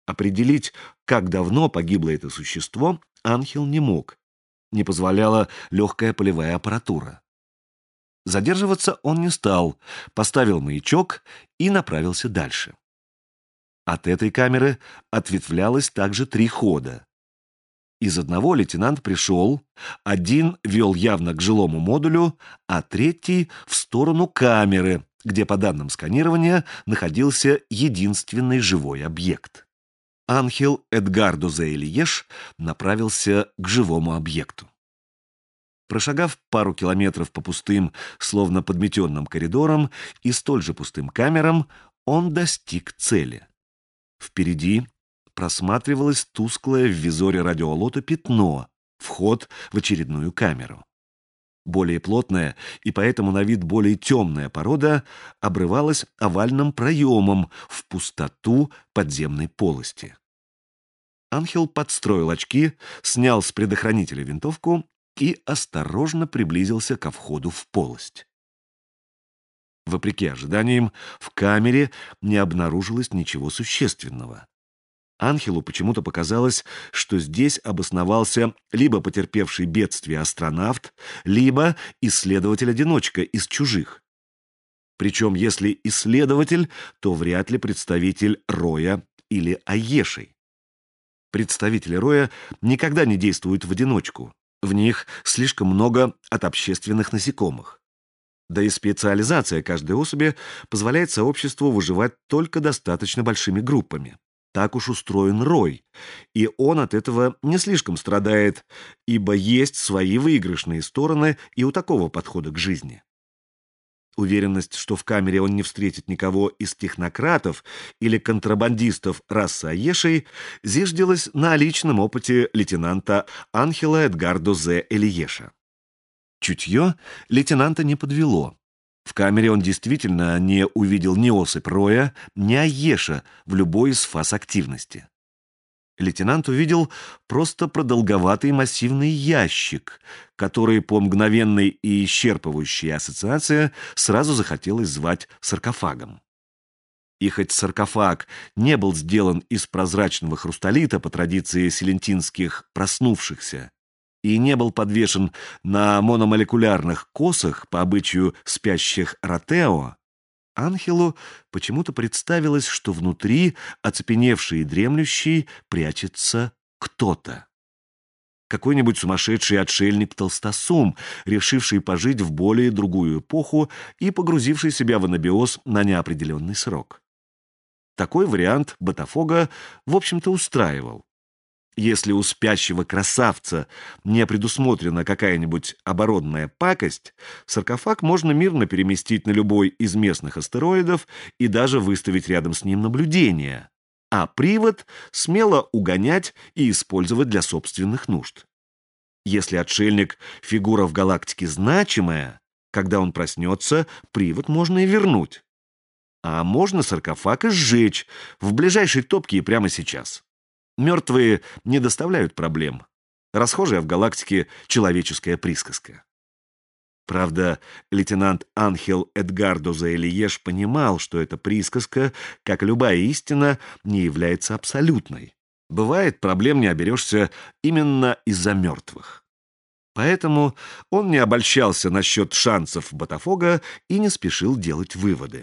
Определить, как давно погибло это существо, Анхел не мог. Не позволяла легкая полевая аппаратура. Задерживаться он не стал, поставил маячок и направился дальше. От этой камеры ответвлялось также 3 хода. Из одного лейтенант пришел, один вел явно к жилому модулю, а третий — в сторону камеры, где, по данным сканирования, находился единственный живой объект. Анхел Эдгардо Зеэлиеш направился к живому объекту. Прошагав пару километров по пустым, словно подметенным коридорам и столь же пустым камерам, он достиг цели. Впереди просматривалось тусклое в визоре радиолота пятно, вход в очередную камеру. Более плотная и поэтому на вид более темная порода обрывалась овальным проемом в пустоту подземной полости. Анхел подстроил очки, снял с предохранителя винтовку и осторожно приблизился ко входу в полость. Вопреки ожиданиям, в камере не обнаружилось ничего существенного. Анхелу почему-то показалось, что здесь обосновался либо потерпевший бедствие астронавт, либо исследователь-одиночка из чужих. Причем, если исследователь, то вряд ли представитель Роя или Айешей. Представители Роя никогда не действуют в одиночку. В них слишком много от общественных насекомых. Да и специализация каждой особи позволяет сообществу выживать только достаточно большими группами. Так уж устроен Рой, и он от этого не слишком страдает, ибо есть свои выигрышные стороны и у такого подхода к жизни. Уверенность, что в камере он не встретит никого из технократов или контрабандистов расы Айешей, зиждилась на личном опыте лейтенанта Анхела Эдгардо Зе Элиеша. Чутье лейтенанта не подвело. В камере он действительно не увидел ни особь Роя, ни Айеша в любой из фаз активности. Лейтенант увидел просто продолговатый массивный ящик, который по мгновенной и исчерпывающей ассоциации сразу захотелось звать саркофагом. И хоть саркофаг не был сделан из прозрачного хрусталита по традиции селентинских проснувшихся и не был подвешен на мономолекулярных косах по обычаю спящих Ротео, Анхелу почему-то представилось, что внутри, оцепеневший и дремлющий, прячется кто-то. Какой-нибудь сумасшедший отшельник-толстосум, решивший пожить в более другую эпоху и погрузивший себя в анабиоз на неопределенный срок. Такой вариант Ботафога, в общем-то, устраивал. Если у спящего красавца не предусмотрена какая-нибудь оборонная пакость, саркофаг можно мирно переместить на любой из местных астероидов и даже выставить рядом с ним наблюдение, а привод смело угонять и использовать для собственных нужд. Если отшельник — фигура в галактике значимая, когда он проснется, привод можно и вернуть. А можно саркофаг и сжечь в ближайшей топке и прямо сейчас. Мертвые не доставляют проблем. Расхожая в галактике человеческая присказка. Правда, лейтенант Анхел Эдгардо Зеэлиеш понимал, что эта присказка, как любая истина, не является абсолютной. Бывает, проблем не оберешься именно из-за мертвых. Поэтому он не обольщался насчет шансов Ботафога и не спешил делать выводы.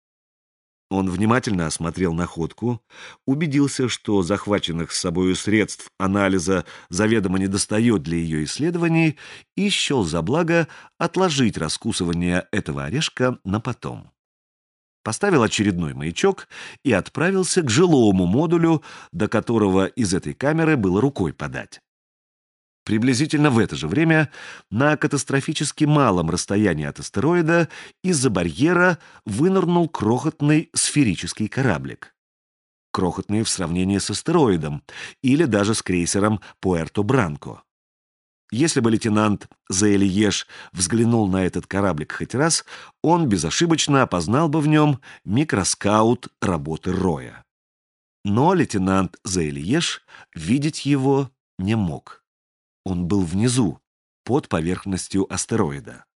Он внимательно осмотрел находку, убедился, что захваченных с собою средств анализа заведомо недостает для ее исследований, и счел за благо отложить раскусывание этого орешка на потом. Поставил очередной маячок и отправился к жилому модулю, до которого из этой камеры было рукой подать. Приблизительно в это же время на катастрофически малом расстоянии от астероида из-за барьера вынырнул крохотный сферический кораблик. Крохотный в сравнении с астероидом или даже с крейсером Пуэрто-Бранко. Если бы лейтенант Зеэлиеш взглянул на этот кораблик хоть раз, он безошибочно опознал бы в нем микроскаут работы Роя. Но лейтенант Зеэлиеш видеть его не мог. Он был внизу, под поверхностью астероида.